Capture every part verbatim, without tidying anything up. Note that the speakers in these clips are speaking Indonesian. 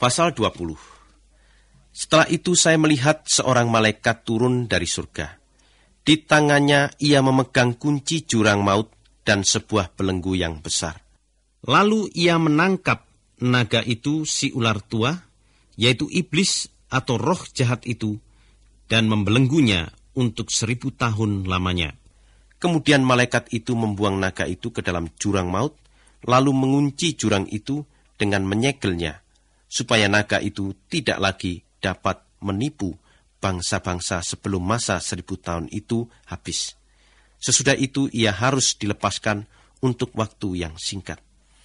Pasal dua puluh. Setelah itu saya melihat seorang malaikat turun dari surga. Di tangannya ia memegang kunci jurang maut dan sebuah belenggu yang besar. Lalu ia menangkap naga itu, si ular tua, yaitu iblis atau roh jahat itu, dan membelenggunya untuk seribu tahun lamanya. Kemudian malaikat itu membuang naga itu ke dalam jurang maut, lalu mengunci jurang itu dengan menyegelnya, supaya naga itu tidak lagi dapat menipu bangsa-bangsa sebelum masa seribu tahun itu habis. Sesudah itu ia harus dilepaskan untuk waktu yang singkat.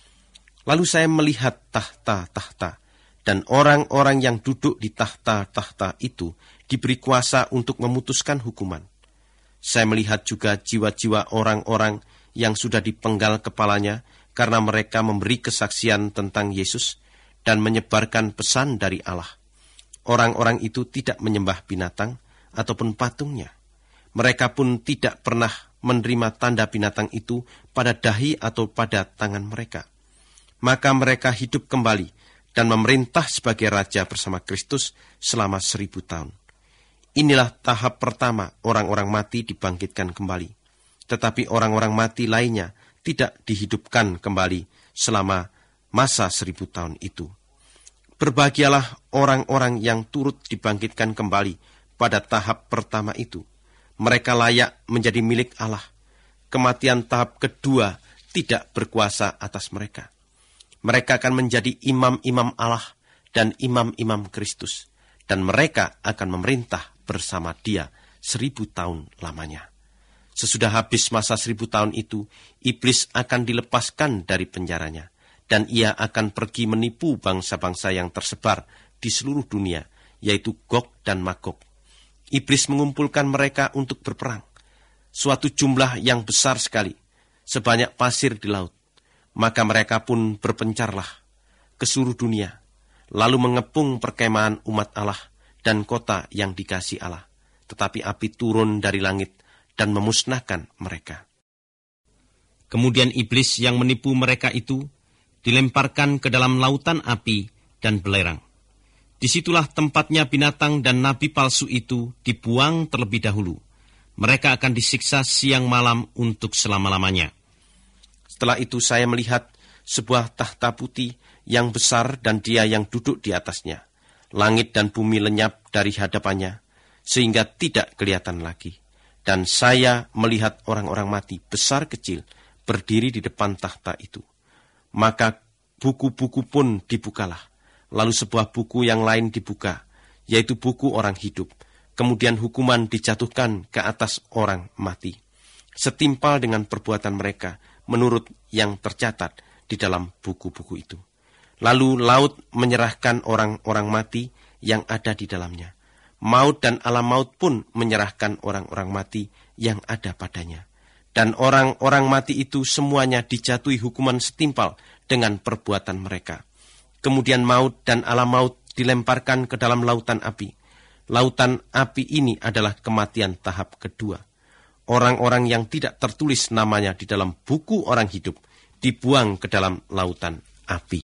Lalu saya melihat tahta-tahta, dan orang-orang yang duduk di tahta-tahta itu diberi kuasa untuk memutuskan hukuman. Saya melihat juga jiwa-jiwa orang-orang yang sudah dipenggal kepalanya karena mereka memberi kesaksian tentang Yesus dan menyebarkan pesan dari Allah. Orang-orang itu tidak menyembah binatang ataupun patungnya. Mereka pun tidak pernah menerima tanda binatang itu pada dahi atau pada tangan mereka. Maka mereka hidup kembali dan memerintah sebagai raja bersama Kristus selama seribu tahun. Inilah tahap pertama orang-orang mati dibangkitkan kembali. Tetapi orang-orang mati lainnya tidak dihidupkan kembali selama masa seribu tahun itu. Berbahagialah orang-orang yang turut dibangkitkan kembali pada tahap pertama itu. Mereka layak menjadi milik Allah. Kematian tahap kedua tidak berkuasa atas mereka. Mereka akan menjadi imam-imam Allah dan imam-imam Kristus. Dan mereka akan memerintah bersama Dia seribu tahun lamanya. Sesudah habis masa seribu tahun itu, iblis akan dilepaskan dari penjaranya. Dan ia akan pergi menipu bangsa-bangsa yang tersebar di seluruh dunia, yaitu Gog dan Magog. Iblis mengumpulkan mereka untuk berperang. Suatu jumlah yang besar sekali, sebanyak pasir di laut. Maka mereka pun berpencarlah ke seluruh dunia, lalu mengepung perkemahan umat Allah dan kota yang dikasihi Allah. Tetapi api turun dari langit dan memusnahkan mereka. Kemudian iblis yang menipu mereka itu dilemparkan ke dalam lautan api dan belerang. Disitulah tempatnya binatang dan nabi palsu itu dibuang terlebih dahulu. Mereka akan disiksa siang malam untuk selama-lamanya. Setelah itu saya melihat sebuah tahta putih yang besar dan Dia yang duduk di atasnya. Langit dan bumi lenyap dari hadapannya, sehingga tidak kelihatan lagi. Dan saya melihat orang-orang mati besar kecil berdiri di depan tahta itu. Maka buku-buku pun dibukalah. Lalu sebuah buku yang lain dibuka, yaitu buku orang hidup. Kemudian hukuman dijatuhkan ke atas orang mati, setimpal dengan perbuatan mereka menurut yang tercatat di dalam buku-buku itu. Lalu laut menyerahkan orang-orang mati yang ada di dalamnya. Maut dan alam maut pun menyerahkan orang-orang mati yang ada padanya. Dan orang-orang mati itu semuanya dijatuhi hukuman setimpal dengan perbuatan mereka. Kemudian maut dan alam maut dilemparkan ke dalam lautan api. Lautan api ini adalah kematian tahap kedua. Orang-orang yang tidak tertulis namanya di dalam buku orang hidup dibuang ke dalam lautan api.